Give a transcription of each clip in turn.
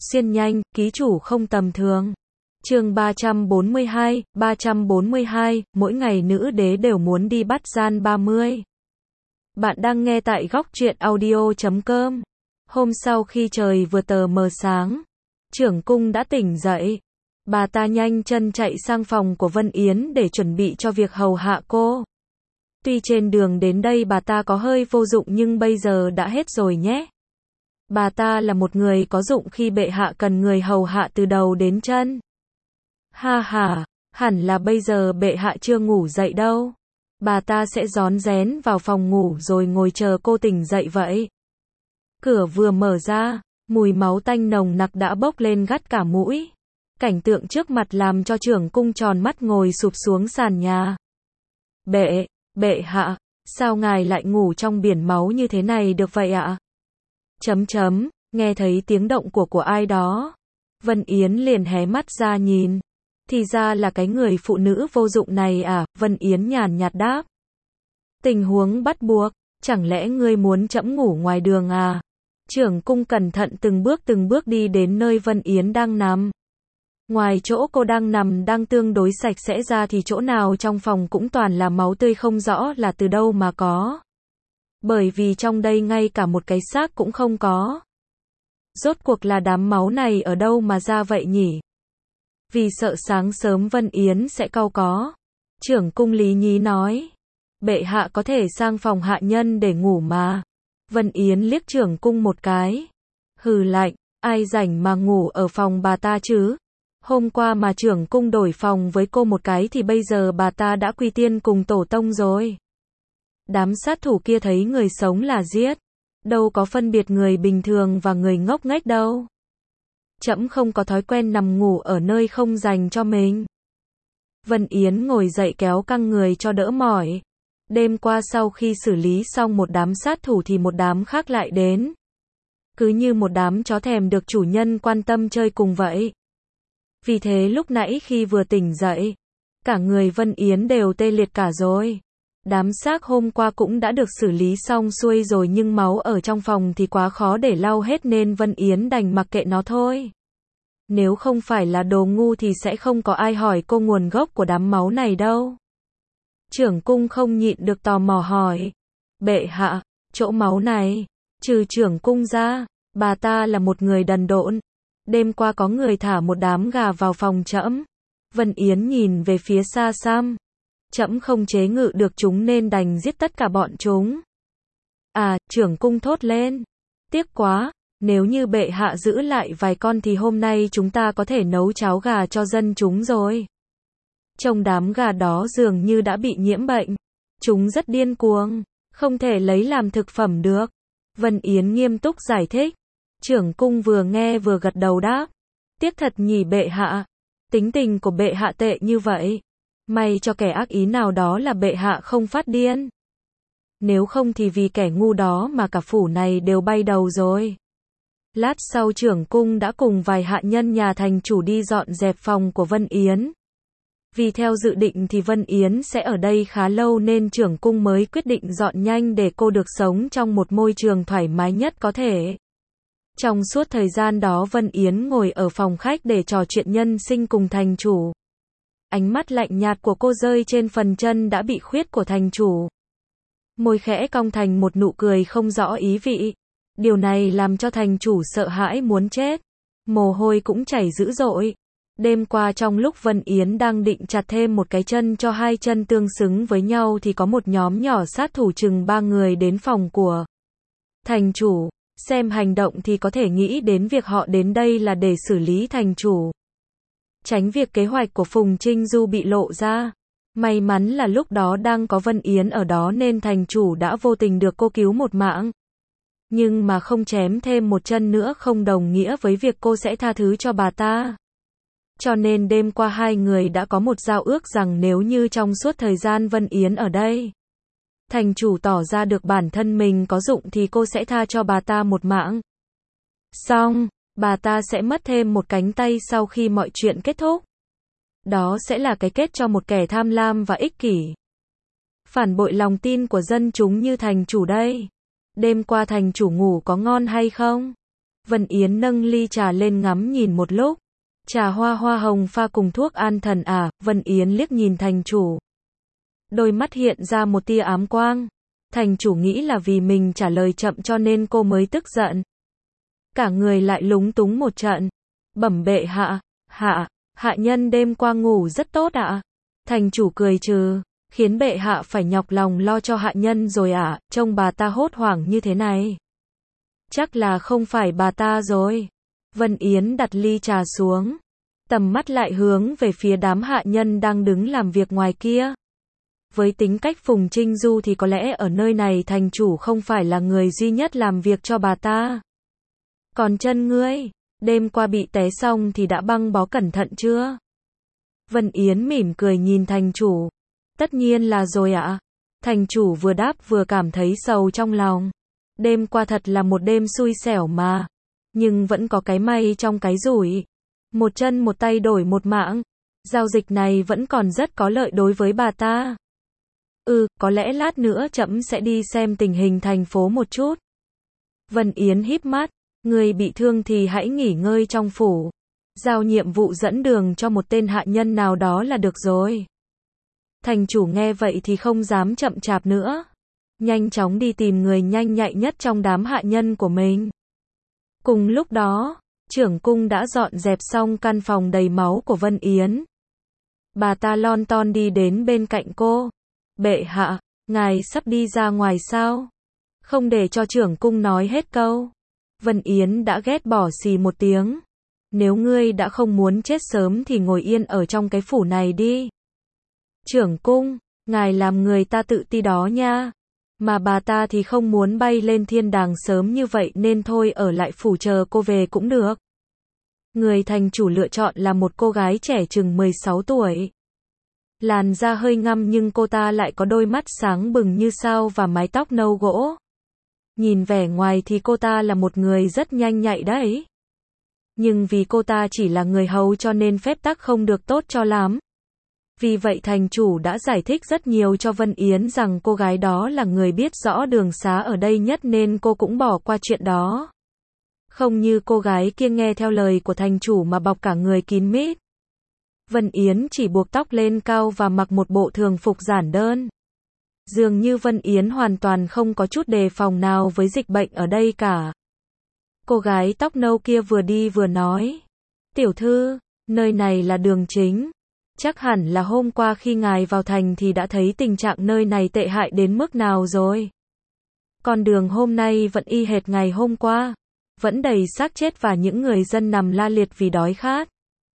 xuyên nhanh, ký chủ không tầm thường. Chương 342, mỗi ngày nữ đế đều muốn đi bắt gian 30. Bạn đang nghe tại góc truyện audio.com. Hôm sau khi trời vừa tờ mờ sáng, trưởng cung đã tỉnh dậy. Bà ta nhanh chân chạy sang phòng của Vân Yến để chuẩn bị cho việc hầu hạ cô. Tuy trên đường đến đây bà ta có hơi vô dụng nhưng bây giờ đã hết rồi nhé. Bà ta là một người có dụng khi bệ hạ cần người hầu hạ từ đầu đến chân. Ha ha, hẳn là bây giờ bệ hạ chưa ngủ dậy đâu. Bà ta sẽ rón rén vào phòng ngủ rồi ngồi chờ cô tỉnh dậy vậy. Cửa vừa mở ra, mùi máu tanh nồng nặc đã bốc lên gắt cả mũi. Cảnh tượng trước mặt làm cho trưởng cung tròn mắt ngồi sụp xuống sàn nhà. Bệ hạ, sao ngài lại ngủ trong biển máu như thế này được vậy ạ? Nghe thấy tiếng động của ai đó. Vân Yến liền hé mắt ra nhìn. Thì ra là cái người phụ nữ vô dụng này à, Vân Yến nhàn nhạt đáp. Tình huống bắt buộc, chẳng lẽ ngươi muốn trẫm ngủ ngoài đường à? Trưởng cung cẩn thận từng bước đi đến nơi Vân Yến đang nằm. Ngoài chỗ cô đang nằm đang tương đối sạch sẽ ra thì chỗ nào trong phòng cũng toàn là máu tươi không rõ là từ đâu mà có. Bởi vì trong đây ngay cả một cái xác cũng không có. Rốt cuộc là đám máu này ở đâu mà ra vậy nhỉ? Vì sợ sáng sớm Vân Yến sẽ cau có. Trưởng cung lý nhí nói. Bệ hạ có thể sang phòng hạ nhân để ngủ mà. Vân Yến liếc trưởng cung một cái. Hừ lạnh, ai rảnh mà ngủ ở phòng bà ta chứ? Hôm qua mà trưởng cung đổi phòng với cô một cái thì bây giờ bà ta đã quy tiên cùng tổ tông rồi. Đám sát thủ kia thấy người sống là giết. Đâu có phân biệt người bình thường và người ngốc nghếch đâu. Trẫm không có thói quen nằm ngủ ở nơi không dành cho mình. Vân Yến ngồi dậy kéo căng người cho đỡ mỏi. Đêm qua sau khi xử lý xong một đám sát thủ thì một đám khác lại đến. Cứ như một đám chó thèm được chủ nhân quan tâm chơi cùng vậy. Vì thế lúc nãy khi vừa tỉnh dậy, cả người Vân Yến đều tê liệt cả rồi. Đám xác hôm qua cũng đã được xử lý xong xuôi rồi nhưng máu ở trong phòng thì quá khó để lau hết nên Vân Yến đành mặc kệ nó thôi. Nếu không phải là đồ ngu thì sẽ không có ai hỏi cô nguồn gốc của đám máu này đâu. Trưởng cung không nhịn được tò mò hỏi. Bệ hạ, chỗ máu này, trừ trưởng cung ra, bà ta là một người đần độn. Đêm qua có người thả một đám gà vào phòng trẫm. Vân Yến nhìn về phía xa xăm. Trẫm không chế ngự được chúng nên đành giết tất cả bọn chúng. À, trưởng cung thốt lên. Tiếc quá, nếu như bệ hạ giữ lại vài con thì hôm nay chúng ta có thể nấu cháo gà cho dân chúng rồi. Trông đám gà đó dường như đã bị nhiễm bệnh. Chúng rất điên cuồng, không thể lấy làm thực phẩm được. Vân Yến nghiêm túc giải thích. Trưởng cung vừa nghe vừa gật đầu đáp. Tiếc thật nhỉ bệ hạ. Tính tình của bệ hạ tệ như vậy. May cho kẻ ác ý nào đó là bệ hạ không phát điên. Nếu không thì vì kẻ ngu đó mà cả phủ này đều bay đầu rồi. Lát sau trưởng cung đã cùng vài hạ nhân nhà thành chủ đi dọn dẹp phòng của Vân Yến. Vì theo dự định thì Vân Yến sẽ ở đây khá lâu nên trưởng cung mới quyết định dọn nhanh để cô được sống trong một môi trường thoải mái nhất có thể. Trong suốt thời gian đó Vân Yến ngồi ở phòng khách để trò chuyện nhân sinh cùng thành chủ. Ánh mắt lạnh nhạt của cô rơi trên phần chân đã bị khuyết của thành chủ. Môi khẽ cong thành một nụ cười không rõ ý vị. Điều này làm cho thành chủ sợ hãi muốn chết. Mồ hôi cũng chảy dữ dội. Đêm qua trong lúc Vân Yến đang định chặt thêm một cái chân cho hai chân tương xứng với nhau thì có một nhóm nhỏ sát thủ chừng 3 người đến phòng của thành chủ. Xem hành động thì có thể nghĩ đến việc họ đến đây là để xử lý thành chủ. Tránh việc kế hoạch của Phùng Trinh Du bị lộ ra. May mắn là lúc đó đang có Vân Yến ở đó nên thành chủ đã vô tình được cô cứu một mạng. Nhưng mà không chém thêm một chân nữa không đồng nghĩa với việc cô sẽ tha thứ cho bà ta. Cho nên đêm qua hai người đã có một giao ước rằng nếu như trong suốt thời gian Vân Yến ở đây, thành chủ tỏ ra được bản thân mình có dụng thì cô sẽ tha cho bà ta một mạng. Xong, bà ta sẽ mất thêm một cánh tay sau khi mọi chuyện kết thúc. Đó sẽ là cái kết cho một kẻ tham lam và ích kỷ. Phản bội lòng tin của dân chúng như thành chủ đây. Đêm qua thành chủ ngủ có ngon hay không? Vân Yến nâng ly trà lên ngắm nhìn một lúc. Trà hoa hoa hồng pha cùng thuốc an thần à, Vân Yến liếc nhìn thành chủ. Đôi mắt hiện ra một tia ám quang. Thành chủ nghĩ là vì mình trả lời chậm cho nên cô mới tức giận. Cả người lại lúng túng một trận. Bẩm bệ hạ, hạ nhân đêm qua ngủ rất tốt ạ. Thành chủ cười trừ, khiến bệ hạ phải nhọc lòng lo cho hạ nhân rồi ạ, trông bà ta hốt hoảng như thế này. Chắc là không phải bà ta rồi. Vân Yến đặt ly trà xuống. Tầm mắt lại hướng về phía đám hạ nhân đang đứng làm việc ngoài kia. Với tính cách Phùng Trinh Du thì có lẽ ở nơi này thành chủ không phải là người duy nhất làm việc cho bà ta. Còn chân ngươi, đêm qua bị té xong thì đã băng bó cẩn thận chưa? Vân Yến mỉm cười nhìn thành chủ. Tất nhiên là rồi ạ. Thành chủ vừa đáp vừa cảm thấy sầu trong lòng. Đêm qua thật là một đêm xui xẻo mà. Nhưng vẫn có cái may trong cái rủi. Một chân một tay đổi một mạng. Giao dịch này vẫn còn rất có lợi đối với bà ta. Có lẽ lát nữa trẫm sẽ đi xem tình hình thành phố một chút. Vân Yến híp mắt. Người bị thương thì hãy nghỉ ngơi trong phủ. Giao nhiệm vụ dẫn đường cho một tên hạ nhân nào đó là được rồi. Thành chủ nghe vậy thì không dám chậm chạp nữa. Nhanh chóng đi tìm người nhanh nhạy nhất trong đám hạ nhân của mình. Cùng lúc đó, trưởng cung đã dọn dẹp xong căn phòng đầy máu của Vân Yến. Bà ta lon ton đi đến bên cạnh cô. Bệ hạ, ngài sắp đi ra ngoài sao? Không để cho trưởng cung nói hết câu. Vân Yến đã ghét bỏ xì một tiếng. Nếu ngươi đã không muốn chết sớm thì ngồi yên ở trong cái phủ này đi. Trưởng cung, ngài làm người ta tự ti đó nha. Mà bà ta thì không muốn bay lên thiên đàng sớm như vậy nên thôi ở lại phủ chờ cô về cũng được. Người thành chủ lựa chọn là một cô gái trẻ chừng 16 tuổi. Làn da hơi ngăm nhưng cô ta lại có đôi mắt sáng bừng như sao và mái tóc nâu gỗ. Nhìn vẻ ngoài thì cô ta là một người rất nhanh nhạy đấy. Nhưng vì cô ta chỉ là người hầu cho nên phép tắc không được tốt cho lắm. Vì vậy thành chủ đã giải thích rất nhiều cho Vân Yến rằng cô gái đó là người biết rõ đường xá ở đây nhất nên cô cũng bỏ qua chuyện đó. Không như cô gái kia nghe theo lời của thành chủ mà bọc cả người kín mít. Vân Yến chỉ buộc tóc lên cao và mặc một bộ thường phục giản đơn. Dường như Vân Yến hoàn toàn không có chút đề phòng nào với dịch bệnh ở đây cả. Cô gái tóc nâu kia vừa đi vừa nói. Tiểu thư, nơi này là đường chính. Chắc hẳn là hôm qua khi ngài vào thành thì đã thấy tình trạng nơi này tệ hại đến mức nào rồi. Con đường hôm nay vẫn y hệt ngày hôm qua. Vẫn đầy xác chết và những người dân nằm la liệt vì đói khát.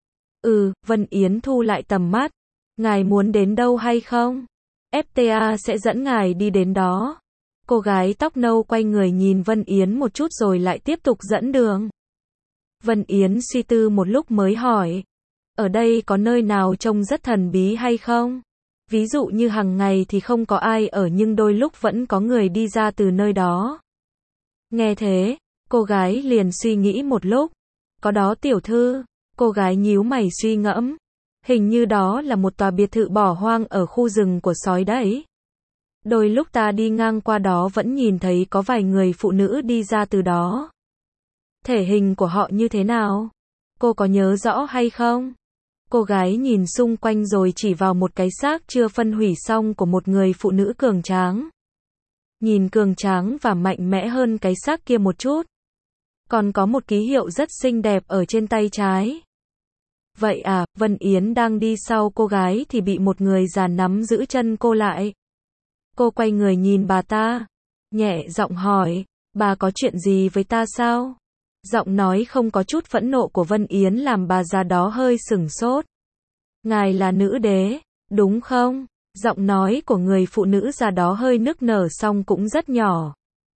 Vân Yến thu lại tầm mắt. Ngài muốn đến đâu hay không? FTA sẽ dẫn ngài đi đến đó. Cô gái tóc nâu quay người nhìn Vân Yến một chút rồi lại tiếp tục dẫn đường. Vân Yến suy tư một lúc mới hỏi. Ở đây có nơi nào trông rất thần bí hay không? Ví dụ như hàng ngày thì không có ai ở nhưng đôi lúc vẫn có người đi ra từ nơi đó. Nghe thế, cô gái liền suy nghĩ một lúc. Có đó tiểu thư. Cô gái nhíu mày suy ngẫm. Hình như đó là một tòa biệt thự bỏ hoang ở khu rừng của sói đấy. Đôi lúc ta đi ngang qua đó vẫn nhìn thấy có vài người phụ nữ đi ra từ đó. Thể hình của họ như thế nào? Cô có nhớ rõ hay không? Cô gái nhìn xung quanh rồi chỉ vào một cái xác chưa phân hủy xong của một người phụ nữ cường tráng. Nhìn cường tráng và mạnh mẽ hơn cái xác kia một chút. Còn có một ký hiệu rất xinh đẹp ở trên tay trái. Vậy à, Vân Yến đang đi sau cô gái thì bị một người già nắm giữ chân cô lại. Cô quay người nhìn bà ta. Nhẹ giọng hỏi, bà có chuyện gì với ta sao? Giọng nói không có chút phẫn nộ của Vân Yến làm bà già đó hơi sửng sốt. Ngài là nữ đế, đúng không? Giọng nói của người phụ nữ già đó hơi nức nở song cũng rất nhỏ.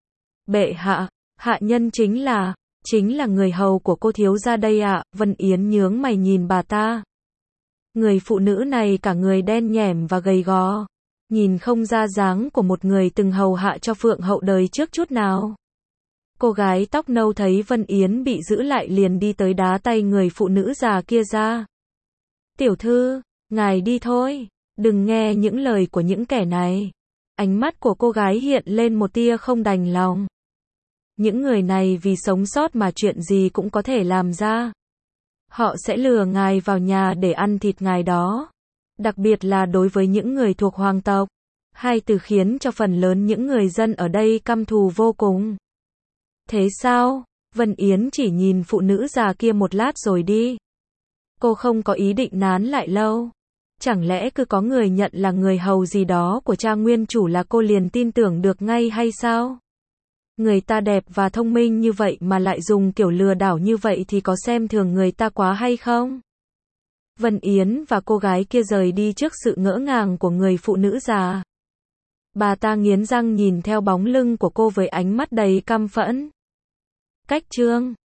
Bệ hạ, hạ nhân chính là người hầu của cô thiếu gia đây ạ. Vân Yến nhướng mày nhìn bà ta. Người phụ nữ này cả người đen nhẻm và gầy gò. Nhìn không ra dáng của một người từng hầu hạ cho Phượng hậu đời trước chút nào. Cô gái tóc nâu thấy Vân Yến bị giữ lại liền đi tới đá tay người phụ nữ già kia ra. Tiểu thư, ngài đi thôi, đừng nghe những lời của những kẻ này. Ánh mắt của cô gái hiện lên một tia không đành lòng. những người này vì sống sót mà chuyện gì cũng có thể làm ra. Họ sẽ lừa ngài vào nhà để ăn thịt ngài đó. Đặc biệt là đối với những người thuộc hoàng tộc. Hai từ khiến cho phần lớn những người dân ở đây căm thù vô cùng. Thế sao? Vân Yến chỉ nhìn phụ nữ già kia một lát rồi đi. Cô không có ý định nán lại lâu. Chẳng lẽ cứ có người nhận là người hầu gì đó của cha nguyên chủ là cô liền tin tưởng được ngay hay sao? Người ta đẹp và thông minh như vậy mà lại dùng kiểu lừa đảo như vậy thì có xem thường người ta quá hay không? Vân Yến và cô gái kia rời đi trước sự ngỡ ngàng của người phụ nữ già. Bà ta nghiến răng nhìn theo bóng lưng của cô với ánh mắt đầy căm phẫn. Cách chương